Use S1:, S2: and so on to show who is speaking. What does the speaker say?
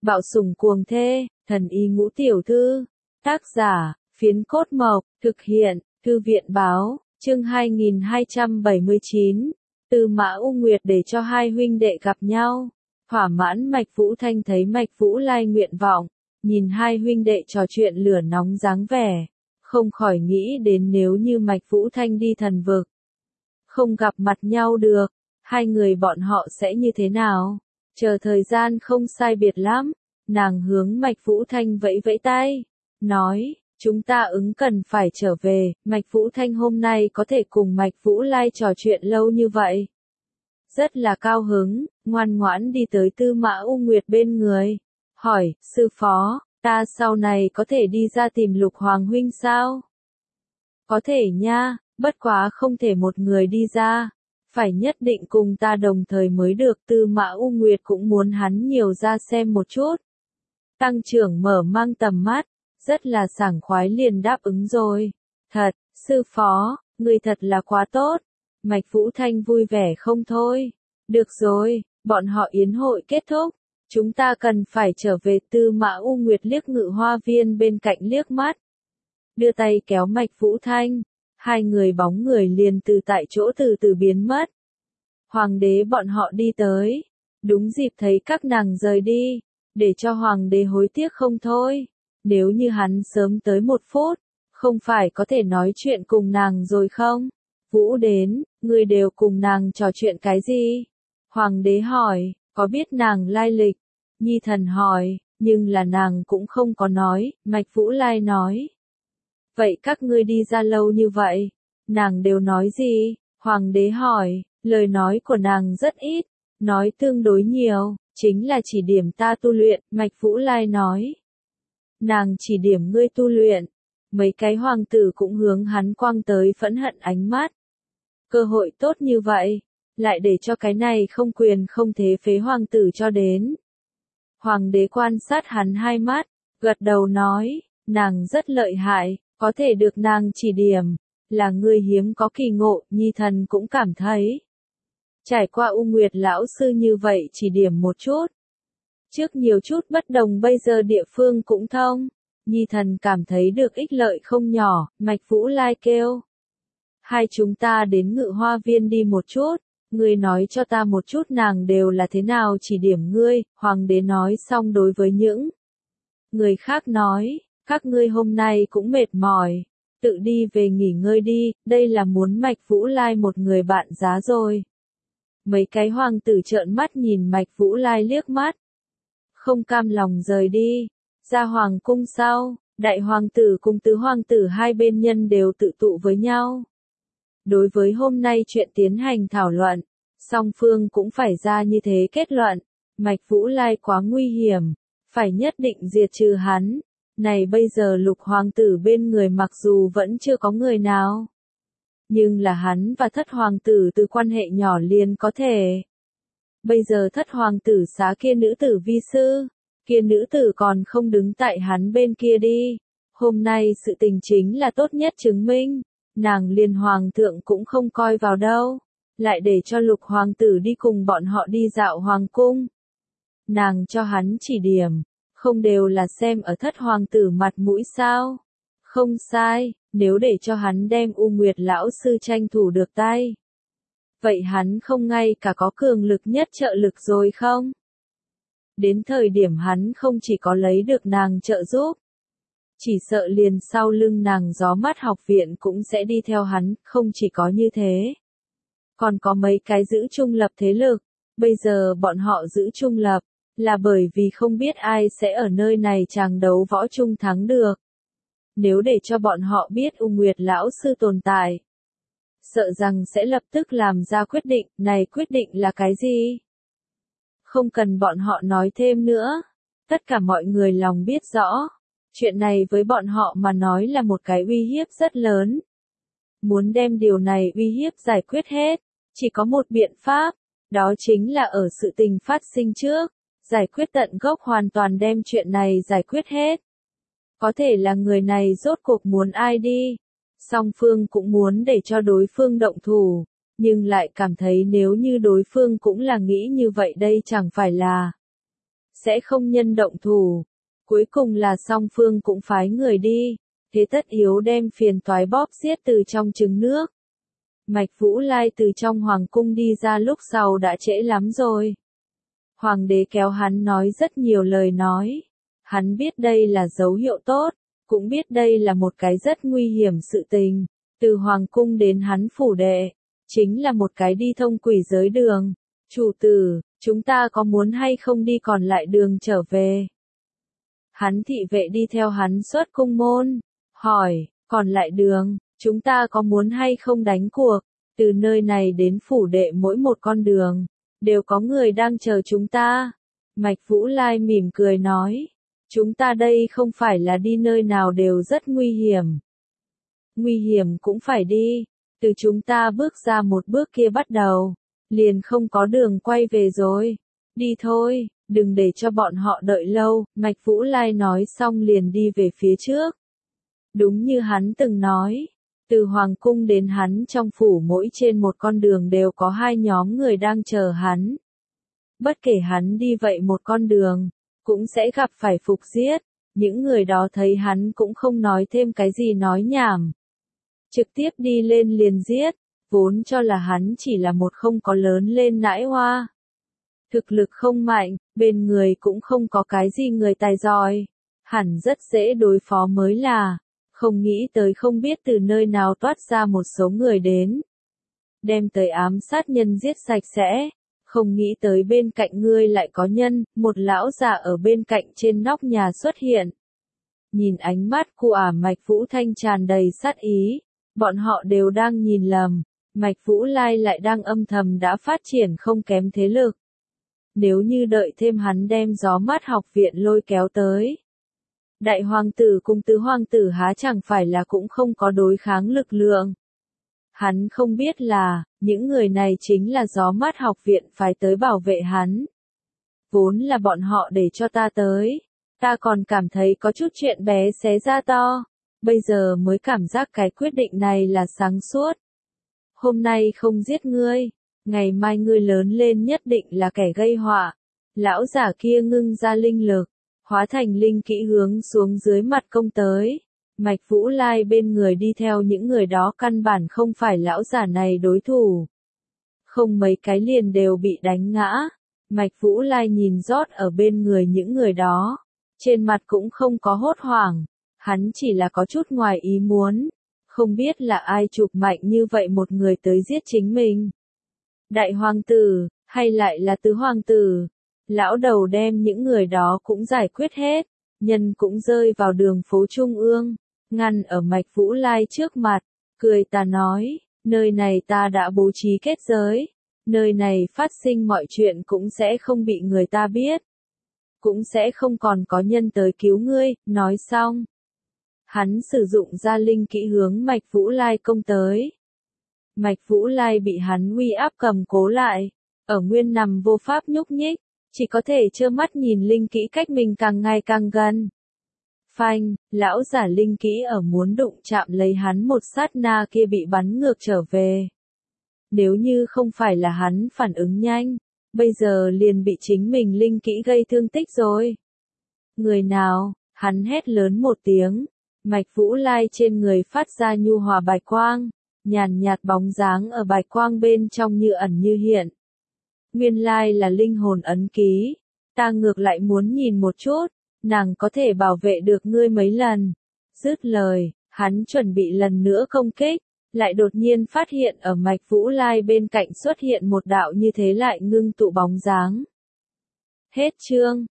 S1: Bạo sủng cuồng thê, thần y ngũ tiểu thư. Tác giả, Phiến Cốt Mộc, thực hiện, Thư viện báo, chương 2279. Tư Mã U Nguyệt để cho hai huynh đệ gặp nhau. Thỏa mãn Mạch Vũ Thanh thấy Mạch Vũ Lai nguyện vọng, nhìn hai huynh đệ trò chuyện lửa nóng dáng vẻ, không khỏi nghĩ đến nếu như Mạch Vũ Thanh đi thần vực, không gặp mặt nhau được, hai người bọn họ sẽ như thế nào? Chờ thời gian không sai biệt lắm, nàng hướng Mạch Vũ Thanh vẫy vẫy tay, nói, chúng ta cần phải trở về. Mạch Vũ Thanh hôm nay có thể cùng Mạch Vũ Lai trò chuyện lâu như vậy, rất là cao hứng, ngoan ngoãn đi tới Tư Mã U Nguyệt bên người, hỏi, sư phó, ta sau này có thể đi ra tìm Lục Hoàng huynh sao? Có thể nha, bất quá không thể một người đi ra, phải nhất định cùng ta đồng thời mới được. Tư Mã U Nguyệt cũng muốn hắn nhiều ra xem một chút. Tăng trưởng mở mang tầm mắt, rất là sảng khoái liền đáp ứng rồi. Thật, sư phó, người thật là quá tốt. Mạch Vũ Thanh vui vẻ không thôi. Được rồi, bọn họ yến hội kết thúc, chúng ta cần phải trở về. Tư Mã U Nguyệt liếc Ngự Hoa Viên bên cạnh liếc mắt, đưa tay kéo Mạch Vũ Thanh, hai người bóng người liền từ tại chỗ từ từ biến mất. Hoàng đế bọn họ đi tới, đúng dịp thấy các nàng rời đi, để cho hoàng đế hối tiếc không thôi. Nếu như hắn sớm tới 1 phút, không phải có thể nói chuyện cùng nàng rồi không? Vũ đến, người đều cùng nàng trò chuyện cái gì? Hoàng đế hỏi, có biết nàng lai lịch? Nhi thần hỏi, nhưng là nàng cũng không có nói. Mạch Vũ Lai nói, vậy các ngươi đi ra lâu như vậy, nàng đều nói gì? Hoàng đế hỏi, lời nói của nàng rất ít, nói tương đối nhiều, chính là chỉ điểm ta tu luyện. Mạch Vũ Lai nói, nàng chỉ điểm ngươi tu luyện. Mấy cái hoàng tử cũng hướng hắn quăng tới phẫn hận ánh mắt. Cơ hội tốt như vậy, lại để cho cái này không quyền không thế phế hoàng tử cho đến. Hoàng đế quan sát hắn hai mắt, gật đầu nói, nàng rất lợi hại, có thể được nàng chỉ điểm, là người hiếm có kỳ ngộ. Nhi thần cũng cảm thấy, trải qua U Nguyệt lão sư như vậy chỉ điểm một chút, trước nhiều chút bất đồng bây giờ địa phương cũng thông. Nhi thần cảm thấy được ích lợi không nhỏ. Mạch Vũ Lai kêu, hai chúng ta đến Ngự Hoa Viên đi một chút, ngươi nói cho ta một chút nàng đều là thế nào chỉ điểm ngươi. Hoàng đế nói xong đối với những người khác nói, các ngươi hôm nay cũng mệt mỏi, tự đi về nghỉ ngơi đi. Đây là muốn Mạch Vũ Lai một người bạn giá rồi. Mấy cái hoàng tử trợn mắt nhìn Mạch Vũ Lai liếc mắt, không cam lòng rời đi. Ra hoàng cung sau, đại hoàng tử cùng tứ hoàng tử hai bên nhân đều tự tụ với nhau. Đối với hôm nay chuyện tiến hành thảo luận, song phương cũng phải ra như thế kết luận. Mạch Vũ Lai quá nguy hiểm, phải nhất định diệt trừ hắn. Này bây giờ Lục hoàng tử bên người mặc dù vẫn chưa có người nào, nhưng là hắn và Thất hoàng tử từ quan hệ nhỏ liền có thể. Bây giờ Thất hoàng tử xá kia nữ tử vi sư, kia nữ tử còn không đứng tại hắn bên kia đi. Hôm nay sự tình chính là tốt nhất chứng minh, nàng liền hoàng thượng cũng không coi vào đâu, lại để cho Lục hoàng tử đi cùng bọn họ đi dạo hoàng cung. Nàng cho hắn chỉ điểm, không đều là xem ở Thất hoàng tử mặt mũi sao? Không sai, nếu để cho hắn đem U Nguyệt lão sư tranh thủ được tay, vậy hắn không ngay cả có cường lực nhất trợ lực rồi không? Đến thời điểm hắn không chỉ có lấy được nàng trợ giúp, chỉ sợ liền sau lưng nàng Gió Mắt học viện cũng sẽ đi theo hắn. Không chỉ có như thế, còn có mấy cái giữ trung lập thế lực. Bây giờ bọn họ giữ trung lập, là bởi vì không biết ai sẽ ở nơi này chàng đấu võ chung thắng được. Nếu để cho bọn họ biết U Nguyệt lão sư tồn tại, sợ rằng sẽ lập tức làm ra quyết định. Này quyết định là cái gì? Không cần bọn họ nói thêm nữa, tất cả mọi người lòng biết rõ. Chuyện này với bọn họ mà nói là một cái uy hiếp rất lớn. Muốn đem điều này uy hiếp giải quyết hết, chỉ có một biện pháp, đó chính là ở sự tình phát sinh trước, giải quyết tận gốc, hoàn toàn đem chuyện này giải quyết hết. Có thể là người này rốt cuộc muốn ai đi, song phương cũng muốn để cho đối phương động thủ, nhưng lại cảm thấy nếu như đối phương cũng là nghĩ như vậy đây chẳng phải là sẽ không nhân động thủ. Cuối cùng là song phương cũng phái người đi, thế tất yếu đem phiền toái bóp xiết từ trong trứng nước. Mạch Vũ Lai từ trong hoàng cung đi ra lúc sau đã trễ lắm rồi. Hoàng đế kéo hắn nói rất nhiều lời nói. Hắn biết đây là dấu hiệu tốt, cũng biết đây là một cái rất nguy hiểm sự tình. Từ hoàng cung đến hắn phủ đệ, chính là một cái đi thông quỷ giới đường. Chủ tử, chúng ta có muốn hay không đi còn lại đường trở về? Hắn thị vệ đi theo hắn xuất cung môn, hỏi, còn lại đường, chúng ta có muốn hay không đánh cuộc? Từ nơi này đến phủ đệ mỗi một con đường, đều có người đang chờ chúng ta. Mạch Vũ Lai mỉm cười nói, chúng ta đây không phải là đi nơi nào đều rất nguy hiểm. Nguy hiểm cũng phải đi, từ chúng ta bước ra một bước kia bắt đầu, liền không có đường quay về rồi. Đi thôi, đừng để cho bọn họ đợi lâu, Mạch Vũ Lai nói xong liền đi về phía trước. Đúng như hắn từng nói, từ hoàng cung đến hắn trong phủ mỗi trên một con đường đều có hai nhóm người đang chờ hắn. Bất kể hắn đi vậy một con đường, cũng sẽ gặp phải phục giết, những người đó thấy hắn cũng không nói thêm cái gì nói nhảm. Trực tiếp đi lên liền giết, vốn cho là hắn chỉ là một không có lớn lên nãi hoa. Thực lực không mạnh, bên người cũng không có cái gì người tài giỏi, hẳn rất dễ đối phó mới là, không nghĩ tới không biết từ nơi nào toát ra một số người đến. Đem tới ám sát nhân giết sạch sẽ, không nghĩ tới bên cạnh ngươi lại có nhân, một lão già ở bên cạnh trên nóc nhà xuất hiện. Nhìn ánh mắt của Mạch Vũ Thanh tràn đầy sát ý, bọn họ đều đang nhìn lầm, Mạch Vũ Lai lại đang âm thầm đã phát triển không kém thế lực. Nếu như đợi thêm hắn đem gió mát học viện lôi kéo tới, đại hoàng tử cùng tứ hoàng tử há chẳng phải là cũng không có đối kháng lực lượng. Hắn không biết là, những người này chính là gió mát học viện phải tới bảo vệ hắn. Vốn là bọn họ để cho ta tới, ta còn cảm thấy có chút chuyện bé xé ra to, bây giờ mới cảm giác cái quyết định này là sáng suốt. Hôm nay không giết ngươi, ngày mai ngươi lớn lên nhất định là kẻ gây họa. Lão giả kia ngưng ra linh lực, hóa thành linh kỹ hướng xuống dưới mặt công tới. Mạch Vũ Lai bên người đi theo những người đó căn bản không phải lão giả này đối thủ. Không mấy cái liền đều bị đánh ngã. Mạch Vũ Lai nhìn rót ở bên người những người đó. Trên mặt cũng không có hốt hoảng. Hắn chỉ là có chút ngoài ý muốn. Không biết là ai chụp mạnh như vậy một người tới giết chính mình. Đại hoàng tử, hay lại là tứ hoàng tử. Lão đầu đem những người đó cũng giải quyết hết. Nhân cũng rơi vào đường phố trung ương, ngăn ở Mạch Vũ Lai trước mặt, cười ta nói, nơi này ta đã bố trí kết giới, nơi này phát sinh mọi chuyện cũng sẽ không bị người ta biết, cũng sẽ không còn có nhân tới cứu ngươi. Nói xong, hắn sử dụng ra linh kỹ hướng Mạch Vũ Lai công tới. Mạch Vũ Lai bị hắn uy áp cầm cố lại, ở nguyên nằm vô pháp nhúc nhích, chỉ có thể trơ mắt nhìn linh kỹ cách mình càng ngày càng gần. Phanh, lão giả linh kỹ ở muốn đụng chạm lấy hắn một sát na kia bị bắn ngược trở về. Nếu như không phải là hắn phản ứng nhanh, bây giờ liền bị chính mình linh kỹ gây thương tích rồi. Người nào, hắn hét lớn một tiếng, Mạch Vũ Lai trên người phát ra nhu hòa bạch quang, nhàn nhạt bóng dáng ở bạch quang bên trong như ẩn như hiện. Nguyên lai là linh hồn ấn ký, ta ngược lại muốn nhìn một chút, nàng có thể bảo vệ được ngươi mấy lần. Dứt lời, hắn chuẩn bị lần nữa công kích, lại đột nhiên phát hiện ở Mạch Vũ Lai bên cạnh xuất hiện một đạo như thế lại ngưng tụ bóng dáng. Hết chương.